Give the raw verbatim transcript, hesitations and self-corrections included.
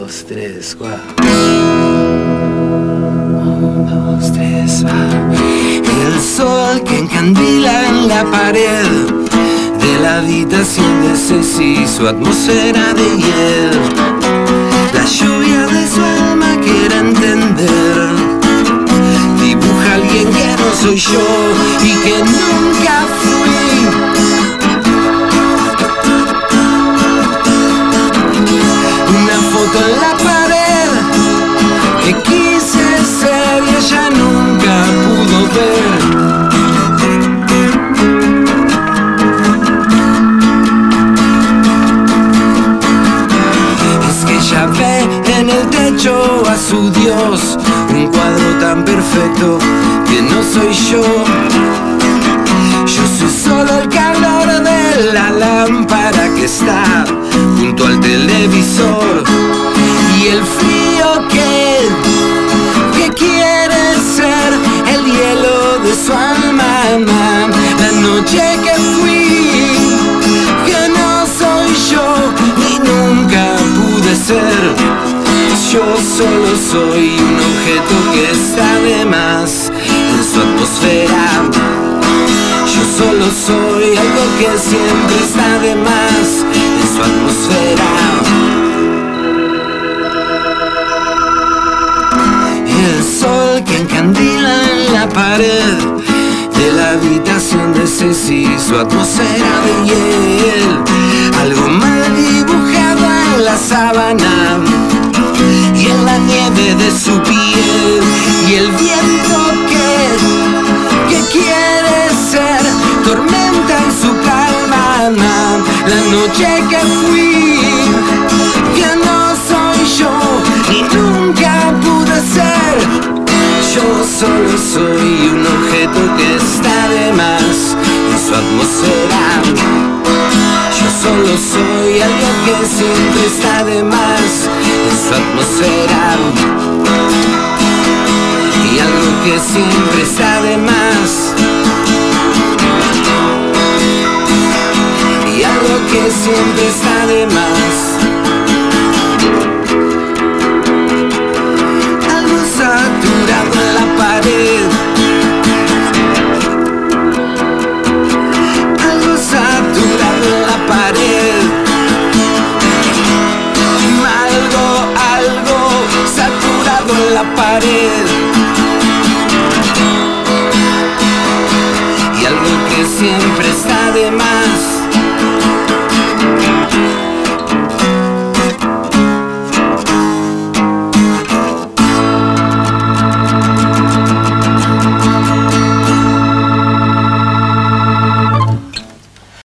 dos, tres, cuatro. Un, dos, tres, va. El sol que encandila en la pared de la habitación de Ceci, su atmósfera de hiel. La lluvia de su alma quiere entender. Dibuja a alguien que no soy yo y que nunca fui. Una foto en la pared que quise ser y ella nunca pudo ver. Es que ella ve en el techo a su Dios, un cuadro tan perfecto que no soy yo. Yo soy solo el calor de la lámpara que está junto al televisor y el frío que, que quiere ser el hielo de su alma. La noche que fui, que no soy yo ni nunca pude ser. Yo solo soy un objeto que está de más en su atmósfera. Yo solo soy algo que siempre está de más en su atmósfera. El sol que encandila en la pared de la habitación de Ceci, su atmósfera de hiel. Algo mal dibujado en la sábana y en la nieve de su piel. Y el viento que, que quiere ser tormenta en su calma. La noche que fui, que no soy yo y nunca pude ser. Yo solo soy un objeto que está de más en su atmósfera. Yo solo soy algo que siempre está de más en su atmósfera. Y algo que siempre está de más. Y algo que siempre está de más. Algo saturado en la pared. Algo saturado en la pared. Algo, algo saturado en la pared. Y algo que siempre